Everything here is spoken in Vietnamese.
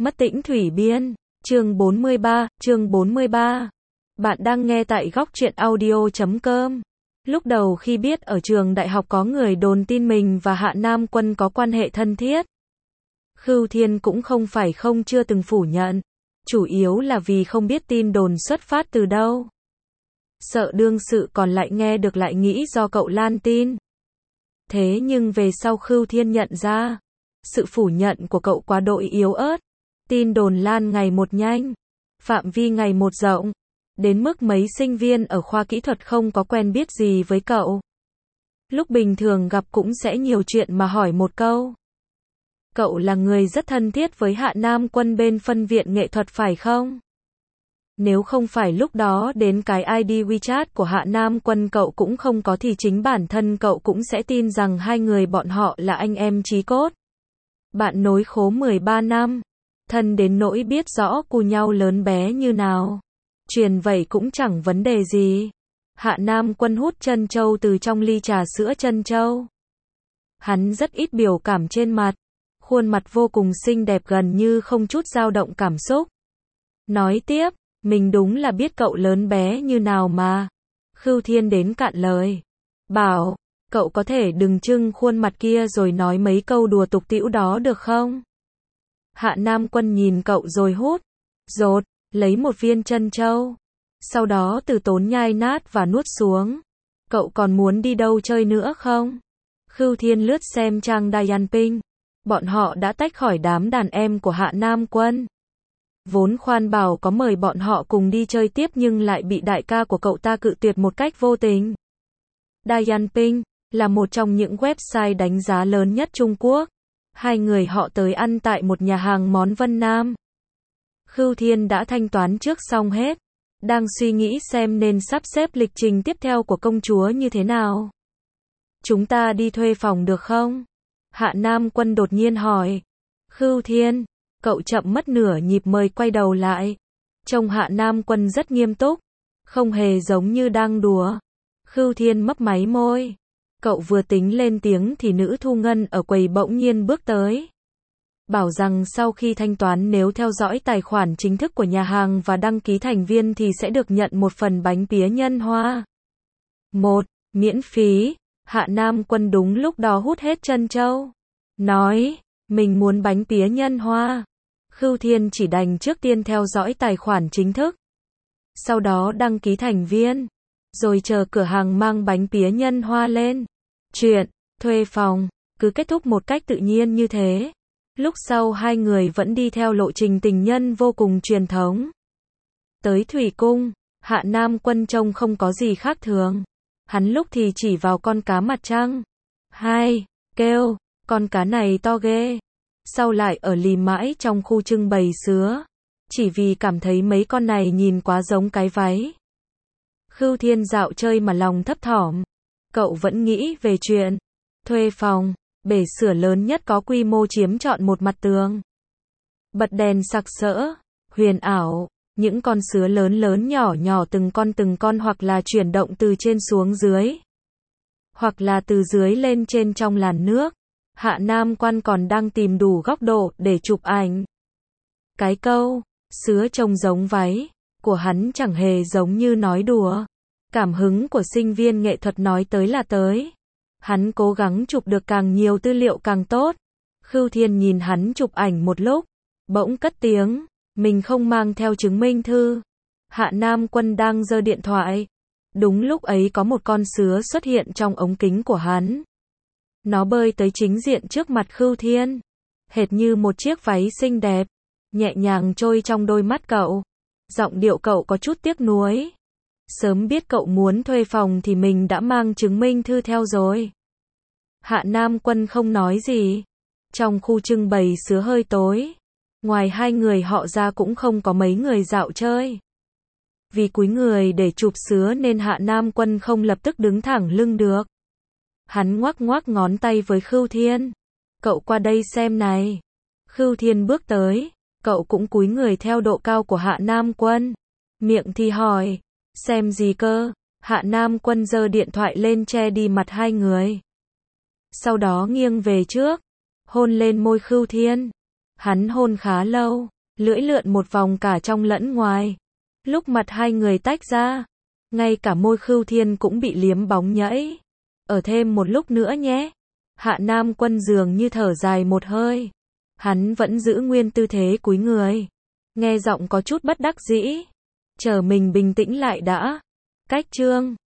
Mất tĩnh thủy biên. Chương 43. Bạn đang nghe tại góc truyện audio.com. Lúc đầu khi biết ở trường đại học có người đồn tin mình và Hạ Nam Quân có quan hệ thân thiết, Khưu Thiên cũng không phải chưa từng phủ nhận. Chủ yếu là vì không biết tin đồn xuất phát từ đâu. Sợ đương sự còn lại nghe được lại nghĩ do cậu lan tin. Thế nhưng về sau Khưu Thiên nhận ra, sự phủ nhận của cậu quá độ yếu ớt. Tin đồn lan ngày một nhanh, phạm vi ngày một rộng, đến mức mấy sinh viên ở khoa kỹ thuật không có quen biết gì với cậu. Lúc bình thường gặp cũng sẽ nhiều chuyện mà hỏi một câu. Cậu là người rất thân thiết với Hạ Nam Quân bên phân viện nghệ thuật phải không? Nếu không phải lúc đó đến cái ID WeChat của Hạ Nam Quân cậu cũng không có thì chính bản thân cậu cũng sẽ tin rằng hai người bọn họ là anh em chí cốt. Bạn nối khố 13 năm, thân đến nỗi biết rõ cu nhau lớn bé như nào. Truyền vậy cũng chẳng vấn đề gì. Hạ Nam Quân hút trân châu từ trong ly trà sữa trân châu. Hắn rất ít biểu cảm trên mặt, khuôn mặt vô cùng xinh đẹp gần như không chút dao động cảm xúc. Nói tiếp, mình đúng là biết cậu lớn bé như nào mà. Khưu Thiên đến cạn lời. Bảo, cậu có thể đừng trưng khuôn mặt kia rồi nói mấy câu đùa tục tĩu đó được không? Hạ Nam Quân nhìn cậu rồi hút, dột, lấy một viên trân châu. Sau đó từ tốn nhai nát và nuốt xuống. Cậu còn muốn đi đâu chơi nữa không? Khưu Thiên lướt xem trang Dayan Ping. Bọn họ đã tách khỏi đám đàn em của Hạ Nam Quân. Vốn khoan bảo có mời bọn họ cùng đi chơi tiếp nhưng lại bị đại ca của cậu ta cự tuyệt một cách vô tình. Dayan Ping là một trong những website đánh giá lớn nhất Trung Quốc. Hai người họ tới ăn tại một nhà hàng món Vân Nam. Khưu Thiên đã thanh toán trước xong hết. Đang suy nghĩ xem nên sắp xếp lịch trình tiếp theo của công chúa như thế nào. Chúng ta đi thuê phòng được không? Hạ Nam Quân đột nhiên hỏi. Khưu Thiên, cậu chậm mất nửa nhịp mới quay đầu lại. Trông Hạ Nam Quân rất nghiêm túc, không hề giống như đang đùa. Khưu Thiên mấp máy môi. Cậu vừa tính lên tiếng thì nữ thu ngân ở quầy bỗng nhiên bước tới. Bảo rằng sau khi thanh toán nếu theo dõi tài khoản chính thức của nhà hàng và đăng ký thành viên thì sẽ được nhận một phần bánh pía nhân hoa. Miễn phí. Hạ Nam Quân đúng lúc đó hút hết trân châu. Nói, mình muốn bánh pía nhân hoa. Khưu Thiên chỉ đành trước tiên theo dõi tài khoản chính thức. Sau đó đăng ký thành viên. Rồi chờ cửa hàng mang bánh pía nhân hoa lên. Chuyện, thuê phòng, cứ kết thúc một cách tự nhiên như thế. Lúc sau hai người vẫn đi theo lộ trình tình nhân vô cùng truyền thống. Tới Thủy Cung, Hạ Nam Quân trông không có gì khác thường. Hắn lúc thì chỉ vào con cá mặt trăng. Kêu, con cá này to ghê. Sau lại ở lì mãi trong khu trưng bày sứa. Chỉ vì cảm thấy mấy con này nhìn quá giống cái váy. Khưu Thiên dạo chơi mà lòng thấp thỏm. Cậu vẫn nghĩ về chuyện thuê phòng, bể sửa lớn nhất có quy mô chiếm trọn một mặt tường. Bật đèn sặc sỡ, huyền ảo, những con sứa lớn nhỏ từng con hoặc là chuyển động từ trên xuống dưới. Hoặc là từ dưới lên trên trong làn nước. Hạ Nam Quân còn đang tìm đủ góc độ để chụp ảnh. Cái câu, sứa trông giống váy, của hắn chẳng hề giống như nói đùa. Cảm hứng của sinh viên nghệ thuật nói tới là tới. Hắn cố gắng chụp được càng nhiều tư liệu càng tốt. Khưu Thiên nhìn hắn chụp ảnh một lúc, bỗng cất tiếng, mình không mang theo chứng minh thư. Hạ Nam Quân đang giơ điện thoại. Đúng lúc ấy có một con sứa xuất hiện trong ống kính của hắn. Nó bơi tới chính diện trước mặt Khưu Thiên. Hệt như một chiếc váy xinh đẹp, nhẹ nhàng trôi trong đôi mắt cậu. Giọng điệu cậu có chút tiếc nuối. Sớm biết cậu muốn thuê phòng thì mình đã mang chứng minh thư theo rồi. Hạ Nam Quân không nói gì. Trong khu trưng bày sứa hơi tối. Ngoài hai người họ ra cũng không có mấy người dạo chơi. Vì cúi người để chụp sứa nên Hạ Nam Quân không lập tức đứng thẳng lưng được. Hắn ngoắc ngón tay với Khưu Thiên. Cậu qua đây xem này. Khưu Thiên bước tới. Cậu cũng cúi người theo độ cao của Hạ Nam Quân. Miệng thì hỏi. Xem gì cơ? Hạ Nam Quân giơ điện thoại lên che đi mặt hai người. Sau đó nghiêng về trước. Hôn lên môi Khưu Thiên. Hắn hôn khá lâu, lưỡi lượn một vòng cả trong lẫn ngoài. Lúc mặt hai người tách ra, ngay cả môi Khưu Thiên cũng bị liếm bóng nhẫy. Ở thêm một lúc nữa nhé. Hạ Nam Quân dường như thở dài một hơi. Hắn vẫn giữ nguyên tư thế cúi người. Nghe giọng có chút bất đắc dĩ. Chờ mình bình tĩnh lại đã. Cách chương